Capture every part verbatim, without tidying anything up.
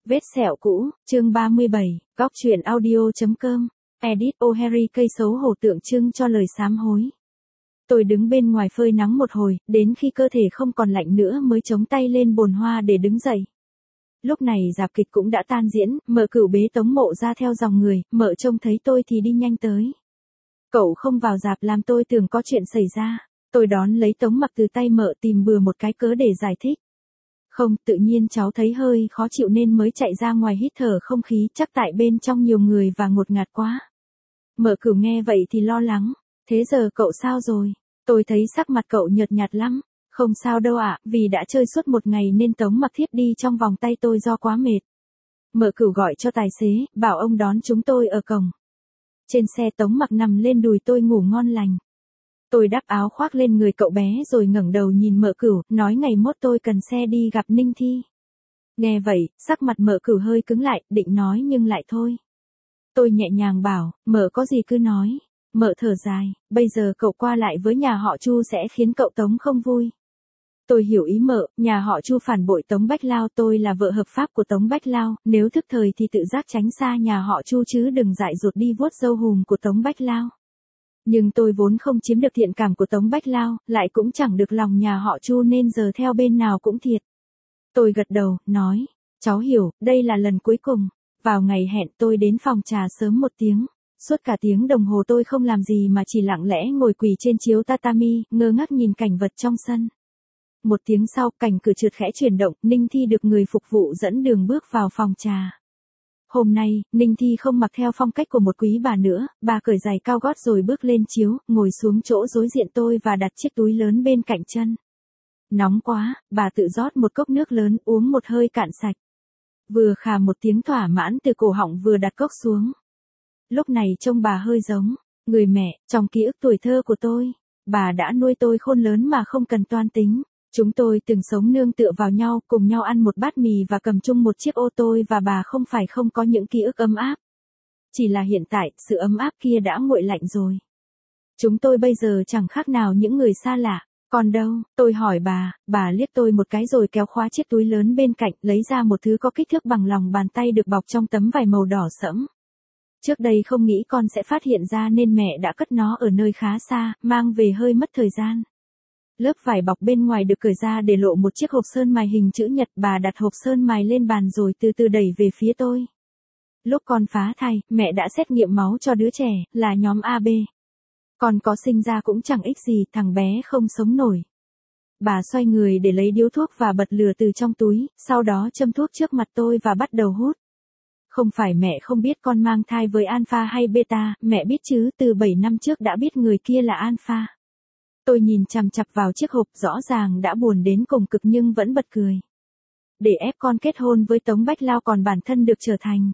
Vết sẹo cũ, chương ba mươi bảy, góc truyện audio.com, edit O'Harry cây xấu hổ tượng trưng cho lời sám hối. Tôi đứng bên ngoài phơi nắng một hồi, đến khi cơ thể không còn lạnh nữa mới chống tay lên bồn hoa để đứng dậy. Lúc này rạp kịch cũng đã tan diễn, Mợ Cửu bế Tống Mộ ra theo dòng người, Mợ trông thấy tôi thì đi nhanh tới. Cậu không vào rạp làm tôi tưởng có chuyện xảy ra. Tôi đón lấy Tống Mặc từ tay Mợ tìm bừa một cái cớ để giải thích. Không, tự nhiên cháu thấy hơi khó chịu nên mới chạy ra ngoài hít thở không khí, chắc tại bên trong nhiều người và ngột ngạt quá. Mợ Cửu nghe vậy thì lo lắng. Thế giờ cậu sao rồi? Tôi thấy sắc mặt cậu nhợt nhạt lắm. Không sao đâu ạ, vì đã chơi suốt một ngày nên Tống Mặc thiếp đi trong vòng tay tôi do quá mệt. Mợ Cửu gọi cho tài xế, bảo ông đón chúng tôi ở cổng. Trên xe Tống Mặc nằm lên đùi tôi ngủ ngon lành. Tôi đắp áo khoác lên người cậu bé rồi ngẩng đầu nhìn Mợ Cửu, nói ngày mốt tôi cần xe đi gặp Ninh Thi. Nghe vậy, sắc mặt Mợ Cửu hơi cứng lại, định nói nhưng lại thôi. Tôi nhẹ nhàng bảo, Mợ có gì cứ nói. Mợ thở dài, bây giờ cậu qua lại với nhà họ Chu sẽ khiến cậu Tống không vui. Tôi hiểu ý Mợ, nhà họ Chu phản bội Tống Bách Lao, tôi là vợ hợp pháp của Tống Bách Lao, nếu thức thời thì tự giác tránh xa nhà họ Chu chứ đừng dại dột đi vuốt râu hùm của Tống Bách Lao. Nhưng tôi vốn không chiếm được thiện cảm của Tống Bách Lao, lại cũng chẳng được lòng nhà họ Chu nên giờ theo bên nào cũng thiệt. Tôi gật đầu, nói, cháu hiểu, đây là lần cuối cùng. Vào ngày hẹn tôi đến phòng trà sớm một tiếng. Suốt cả tiếng đồng hồ tôi không làm gì mà chỉ lặng lẽ ngồi quỳ trên chiếu tatami, ngơ ngác nhìn cảnh vật trong sân. Một tiếng sau, cảnh cửa trượt khẽ chuyển động, Ninh Thi được người phục vụ dẫn đường bước vào phòng trà. Hôm nay, Ninh Thi không mặc theo phong cách của một quý bà nữa, bà cởi giày cao gót rồi bước lên chiếu, ngồi xuống chỗ đối diện tôi và đặt chiếc túi lớn bên cạnh chân. Nóng quá, bà tự rót một cốc nước lớn, uống một hơi cạn sạch. Vừa khà một tiếng thỏa mãn từ cổ họng vừa đặt cốc xuống. Lúc này trông bà hơi giống người mẹ trong ký ức tuổi thơ của tôi. Bà đã nuôi tôi khôn lớn mà không cần toan tính. Chúng tôi từng sống nương tựa vào nhau, cùng nhau ăn một bát mì và cầm chung một chiếc ô tô, và bà không phải không có những ký ức ấm áp. Chỉ là hiện tại, sự ấm áp kia đã nguội lạnh rồi. Chúng tôi bây giờ chẳng khác nào những người xa lạ. Còn đâu, tôi hỏi bà, bà liếc tôi một cái rồi kéo khóa chiếc túi lớn bên cạnh, lấy ra một thứ có kích thước bằng lòng bàn tay được bọc trong tấm vải màu đỏ sẫm. Trước đây không nghĩ con sẽ phát hiện ra nên mẹ đã cất nó ở nơi khá xa, mang về hơi mất thời gian. Lớp vải bọc bên ngoài được cởi ra để lộ một chiếc hộp sơn mài hình chữ nhật, bà đặt hộp sơn mài lên bàn rồi từ từ đẩy về phía tôi. Lúc con phá thai, mẹ đã xét nghiệm máu cho đứa trẻ, là nhóm a bê. Con có sinh ra cũng chẳng ích gì, thằng bé không sống nổi. Bà xoay người để lấy điếu thuốc và bật lửa từ trong túi, sau đó châm thuốc trước mặt tôi và bắt đầu hút. Không phải mẹ không biết con mang thai với alpha hay beta, mẹ biết chứ, từ bảy năm trước đã biết người kia là alpha. Tôi nhìn chằm chằm vào chiếc hộp, rõ ràng đã buồn đến cùng cực nhưng vẫn bật cười. Để ép con kết hôn với Tống Bách Lao còn bản thân được trở thành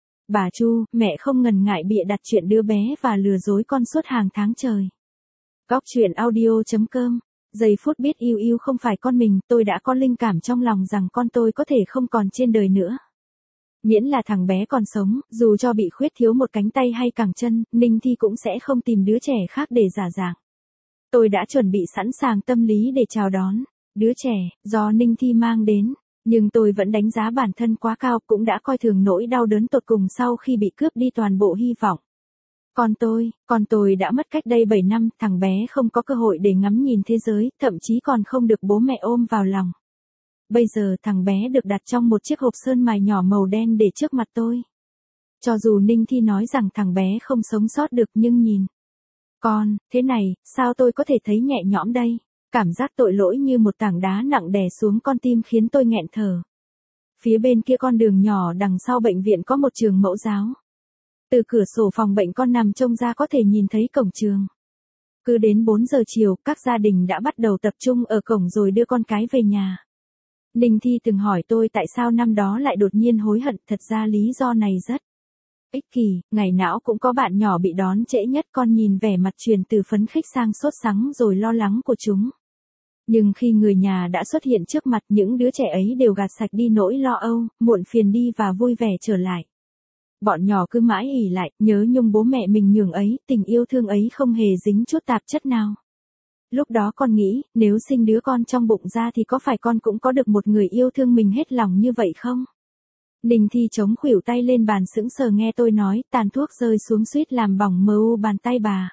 bà Chu, mẹ không ngần ngại bịa đặt chuyện đứa bé và lừa dối con suốt hàng tháng trời. Góc truyện audio.com, giây phút biết yêu yêu không phải con mình, tôi đã có linh cảm trong lòng rằng con tôi có thể không còn trên đời nữa. Miễn là thằng bé còn sống, dù cho bị khuyết thiếu một cánh tay hay cẳng chân, Ninh Thi cũng sẽ không tìm đứa trẻ khác để giả dạng. Tôi đã chuẩn bị sẵn sàng tâm lý để chào đón đứa trẻ do Ninh Thi mang đến, nhưng tôi vẫn đánh giá bản thân quá cao, cũng đã coi thường nỗi đau đớn tột cùng sau khi bị cướp đi toàn bộ hy vọng. Con tôi, con tôi đã mất cách đây bảy năm, thằng bé không có cơ hội để ngắm nhìn thế giới, thậm chí còn không được bố mẹ ôm vào lòng. Bây giờ thằng bé được đặt trong một chiếc hộp sơn mài nhỏ màu đen để trước mặt tôi. Cho dù Ninh Thi nói rằng thằng bé không sống sót được nhưng nhìn con, thế này, sao tôi có thể thấy nhẹ nhõm đây? Cảm giác tội lỗi như một tảng đá nặng đè xuống con tim khiến tôi nghẹn thở. Phía bên kia con đường nhỏ đằng sau bệnh viện có một trường mẫu giáo. Từ cửa sổ phòng bệnh con nằm trông ra có thể nhìn thấy cổng trường. Cứ đến bốn giờ chiều, các gia đình đã bắt đầu tập trung ở cổng rồi đưa con cái về nhà. Ninh Thi từng hỏi tôi tại sao năm đó lại đột nhiên hối hận, thật ra lý do này rất ích kỷ, ngày nào cũng có bạn nhỏ bị đón trễ nhất, con nhìn vẻ mặt chuyển từ phấn khích sang sốt sắng rồi lo lắng của chúng. Nhưng khi người nhà đã xuất hiện trước mặt, những đứa trẻ ấy đều gạt sạch đi nỗi lo âu, muộn phiền đi và vui vẻ trở lại. Bọn nhỏ cứ mãi ỉ lại, nhớ nhung bố mẹ mình nhường ấy, tình yêu thương ấy không hề dính chút tạp chất nào. Lúc đó con nghĩ, nếu sinh đứa con trong bụng ra thì có phải con cũng có được một người yêu thương mình hết lòng như vậy không? Ninh Thi chống khuỷu tay lên bàn sững sờ nghe tôi nói, tàn thuốc rơi xuống suýt làm bỏng mờ u bàn tay bà.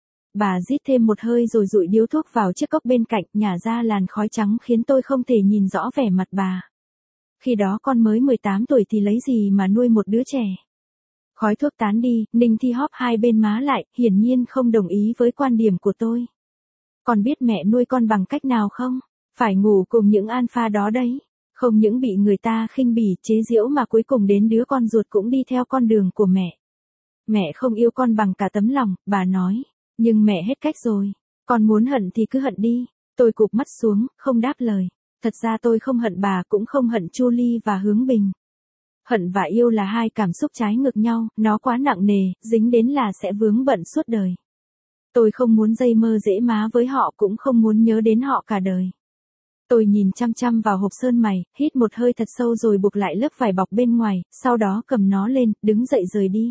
Bà rít thêm một hơi rồi dụi điếu thuốc vào chiếc cốc bên cạnh, nhả ra làn khói trắng khiến tôi không thể nhìn rõ vẻ mặt bà. Khi đó con mới mười tám tuổi thì lấy gì mà nuôi một đứa trẻ. Khói thuốc tán đi, Ninh Thi hóp hai bên má lại, hiển nhiên không đồng ý với quan điểm của tôi. Con biết mẹ nuôi con bằng cách nào không? Phải ngủ cùng những alpha đó đấy. Không những bị người ta khinh bỉ, chế giễu mà cuối cùng đến đứa con ruột cũng đi theo con đường của mẹ. Mẹ không yêu con bằng cả tấm lòng, bà nói. Nhưng mẹ hết cách rồi. Con muốn hận thì cứ hận đi. Tôi cụp mắt xuống, không đáp lời. Thật ra tôi không hận bà cũng không hận Chu Ly và Hướng Bình. Hận và yêu là hai cảm xúc trái ngược nhau, nó quá nặng nề, dính đến là sẽ vướng bận suốt đời. Tôi không muốn dây mơ dễ má với họ cũng không muốn nhớ đến họ cả đời. Tôi nhìn chăm chăm vào hộp sơn mày, hít một hơi thật sâu rồi buộc lại lớp vải bọc bên ngoài, sau đó cầm nó lên, đứng dậy rời đi.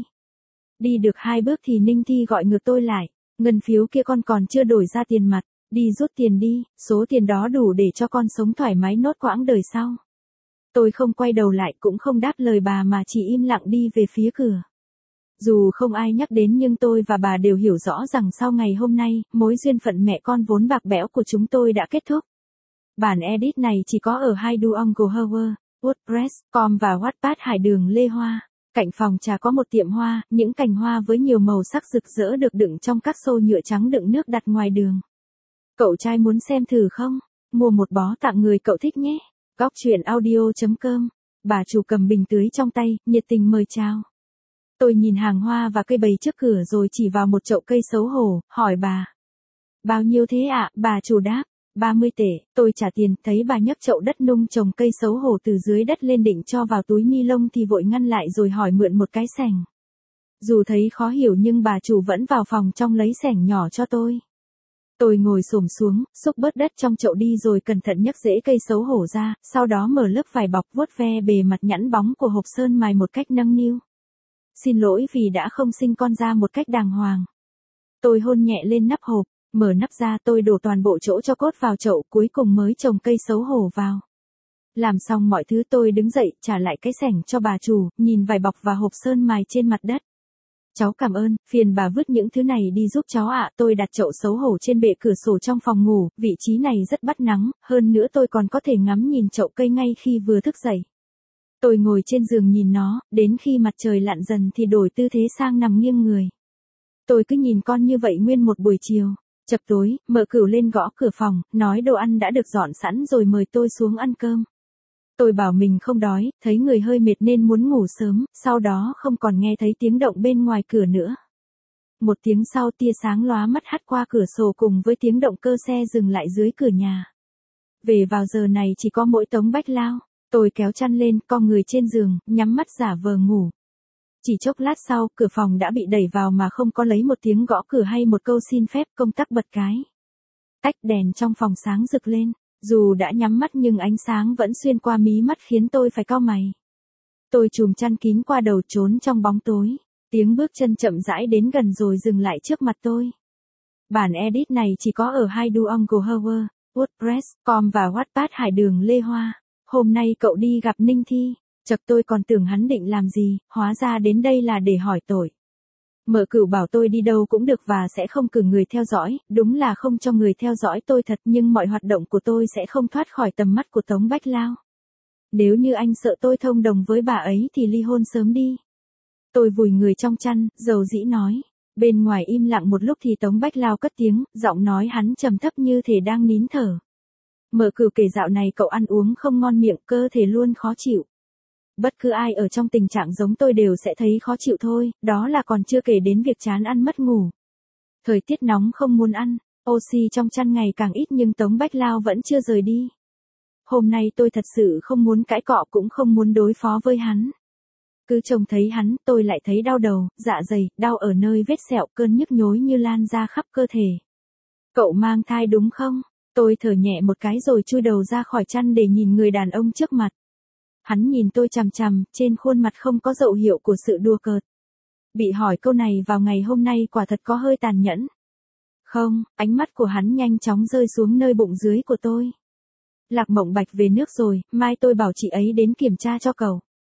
Đi được hai bước thì Ninh Thi gọi ngược tôi lại, ngân phiếu kia con còn chưa đổi ra tiền mặt, đi rút tiền đi, số tiền đó đủ để cho con sống thoải mái nốt quãng đời sau. Tôi không quay đầu lại cũng không đáp lời bà mà chỉ im lặng đi về phía cửa. Dù không ai nhắc đến nhưng tôi và bà đều hiểu rõ rằng sau ngày hôm nay, mối duyên phận mẹ con vốn bạc bẽo của chúng tôi đã kết thúc. Bản edit này chỉ có ở hai Duongo Hover, WordPress, com và Wattpad Hải Đường Lê Hoa. Cạnh phòng trà có một tiệm hoa, những cành hoa với nhiều màu sắc rực rỡ được đựng trong các xô nhựa trắng đựng nước đặt ngoài đường. Cậu trai muốn xem thử không? Mua một bó tặng người cậu thích nhé. Góc truyện audio chấm com. Bà chủ cầm bình tưới trong tay, nhiệt tình mời chào. Tôi nhìn hàng hoa và cây bày trước cửa rồi chỉ vào một chậu cây xấu hổ, hỏi bà. Bao nhiêu thế ạ? Bà chủ đáp. ba mươi tệ, tôi trả tiền, thấy bà nhấc chậu đất nung trồng cây xấu hổ từ dưới đất lên định cho vào túi ni lông thì vội ngăn lại rồi hỏi mượn một cái xẻng. Dù thấy khó hiểu nhưng bà chủ vẫn vào phòng trong lấy xẻng nhỏ cho tôi. Tôi ngồi xổm xuống, xúc bớt đất trong chậu đi rồi cẩn thận nhấc rễ cây xấu hổ ra, sau đó mở lớp vải bọc vuốt ve bề mặt nhẵn bóng của hộp sơn mài một cách nâng niu. Xin lỗi vì đã không sinh con ra một cách đàng hoàng. Tôi hôn nhẹ lên nắp hộp. Mở nắp ra tôi đổ toàn bộ chỗ cho cốt vào chậu cuối cùng mới trồng cây xấu hổ vào. Làm xong mọi thứ tôi đứng dậy trả lại cái xẻng cho bà chủ, nhìn vải bọc và hộp sơn mài trên mặt đất. Cháu cảm ơn, phiền bà vứt những thứ này đi giúp cháu ạ. Tôi đặt chậu xấu hổ trên bệ cửa sổ trong phòng ngủ, vị trí này rất bắt nắng, hơn nữa tôi còn có thể ngắm nhìn chậu cây ngay khi vừa thức dậy. Tôi ngồi trên giường nhìn nó, đến khi mặt trời lặn dần thì đổi tư thế sang nằm nghiêng người. Tôi cứ nhìn con như vậy nguyên một buổi chiều. Chập tối, Mợ Cửu lên gõ cửa phòng, nói đồ ăn đã được dọn sẵn rồi mời tôi xuống ăn cơm. Tôi bảo mình không đói, thấy người hơi mệt nên muốn ngủ sớm, sau đó không còn nghe thấy tiếng động bên ngoài cửa nữa. Một tiếng sau tia sáng lóa mắt hắt qua cửa sổ cùng với tiếng động cơ xe dừng lại dưới cửa nhà. Về vào giờ này chỉ có mỗi Tống Bách Lao, tôi kéo chăn lên, co người trên giường, nhắm mắt giả vờ ngủ. Chỉ chốc lát sau, cửa phòng đã bị đẩy vào mà không có lấy một tiếng gõ cửa hay một câu xin phép, công tắc bật cái. Tách đèn trong phòng sáng rực lên, dù đã nhắm mắt nhưng ánh sáng vẫn xuyên qua mí mắt khiến tôi phải cau mày. Tôi chùm chăn kín qua đầu trốn trong bóng tối, tiếng bước chân chậm rãi đến gần rồi dừng lại trước mặt tôi. Bản edit này chỉ có ở hai Duongo Hover, WordPress, com và Wattpad Hải Đường Lê Hoa. Hôm nay cậu đi gặp Ninh Thi. Chật tôi còn tưởng hắn định làm gì, hóa ra đến đây là để hỏi tội. Mợ Cửu bảo tôi đi đâu cũng được và sẽ không cử người theo dõi, đúng là không cho người theo dõi tôi thật nhưng mọi hoạt động của tôi sẽ không thoát khỏi tầm mắt của Tống Bách Lao. Nếu như anh sợ tôi thông đồng với bà ấy thì ly hôn sớm đi. Tôi vùi người trong chăn, dầu dĩ nói. Bên ngoài im lặng một lúc thì Tống Bách Lao cất tiếng, giọng nói hắn trầm thấp như thể đang nín thở. Mợ Cửu kể dạo này cậu ăn uống không ngon miệng, cơ thể luôn khó chịu. Bất cứ ai ở trong tình trạng giống tôi đều sẽ thấy khó chịu thôi, đó là còn chưa kể đến việc chán ăn mất ngủ. Thời tiết nóng không muốn ăn, oxy trong chăn ngày càng ít nhưng Tống Bách Lao vẫn chưa rời đi. Hôm nay tôi thật sự không muốn cãi cọ cũng không muốn đối phó với hắn. Cứ trông thấy hắn, tôi lại thấy đau đầu, dạ dày, đau ở nơi vết sẹo, cơn nhức nhối như lan ra khắp cơ thể. Cậu mang thai đúng không? Tôi thở nhẹ một cái rồi chui đầu ra khỏi chăn để nhìn người đàn ông trước mặt. Hắn nhìn tôi chằm chằm, trên khuôn mặt không có dấu hiệu của sự đùa cợt. Bị hỏi câu này vào ngày hôm nay quả thật có hơi tàn nhẫn. Không, ánh mắt của hắn nhanh chóng rơi xuống nơi bụng dưới của tôi. Lạc Mộng Bạch về nước rồi, mai tôi bảo chị ấy đến kiểm tra cho cậu.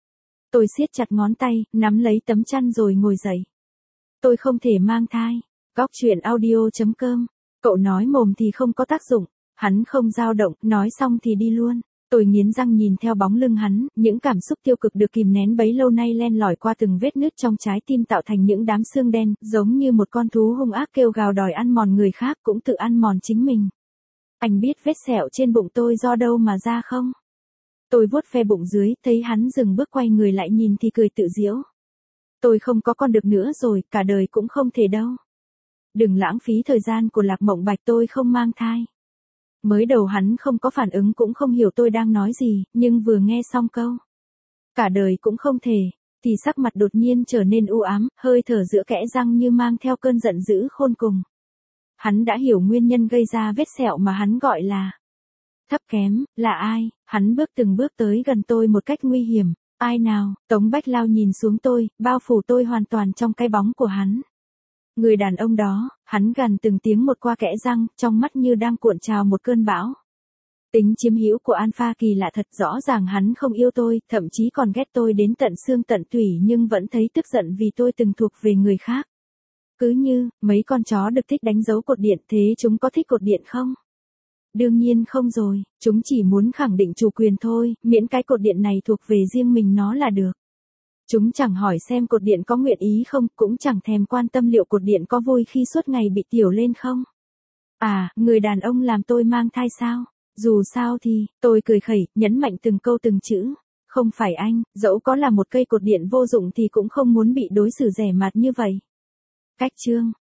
Tôi siết chặt ngón tay, nắm lấy tấm chăn rồi ngồi dậy. Tôi không thể mang thai. Góc chuyện audio chấm com. Cậu nói mồm thì không có tác dụng. Hắn không dao động, nói xong thì đi luôn. Tôi nghiến răng nhìn theo bóng lưng hắn, những cảm xúc tiêu cực được kìm nén bấy lâu nay len lỏi qua từng vết nứt trong trái tim tạo thành những đám xương đen, giống như một con thú hung ác kêu gào đòi ăn mòn người khác cũng tự ăn mòn chính mình. Anh biết vết sẹo trên bụng tôi do đâu mà ra không? Tôi vuốt ve bụng dưới, thấy hắn dừng bước quay người lại nhìn thì cười tự giễu. Tôi không có con được nữa rồi, cả đời cũng không thể đâu. Đừng lãng phí thời gian của Lạc Mộng Bạch, tôi không mang thai. Mới đầu hắn không có phản ứng cũng không hiểu tôi đang nói gì, nhưng vừa nghe xong câu cả đời cũng không thể, thì sắc mặt đột nhiên trở nên u ám, hơi thở giữa kẽ răng như mang theo cơn giận dữ khôn cùng. Hắn đã hiểu nguyên nhân gây ra vết sẹo mà hắn gọi là thấp kém, là ai? Hắn bước từng bước tới gần tôi một cách nguy hiểm. Ai nào? Tống Bách Lao nhìn xuống tôi, bao phủ tôi hoàn toàn trong cái bóng của hắn. Người đàn ông đó, hắn gằn từng tiếng một qua kẽ răng, trong mắt như đang cuộn trào một cơn bão. Tính chiếm hữu của Alpha kỳ lạ thật, rõ ràng hắn không yêu tôi, thậm chí còn ghét tôi đến tận xương tận tủy, nhưng vẫn thấy tức giận vì tôi từng thuộc về người khác. Cứ như, mấy con chó được thích đánh dấu cột điện, thế chúng có thích cột điện không? Đương nhiên không rồi, chúng chỉ muốn khẳng định chủ quyền thôi, miễn cái cột điện này thuộc về riêng mình nó là được. Chúng chẳng hỏi xem cột điện có nguyện ý không, cũng chẳng thèm quan tâm liệu cột điện có vui khi suốt ngày bị tiểu lên không. À, người đàn ông làm tôi mang thai sao? Dù sao thì, tôi cười khẩy, nhấn mạnh từng câu từng chữ. Không phải anh, dẫu có là một cây cột điện vô dụng thì cũng không muốn bị đối xử rẻ mạt như vậy. Cách chương.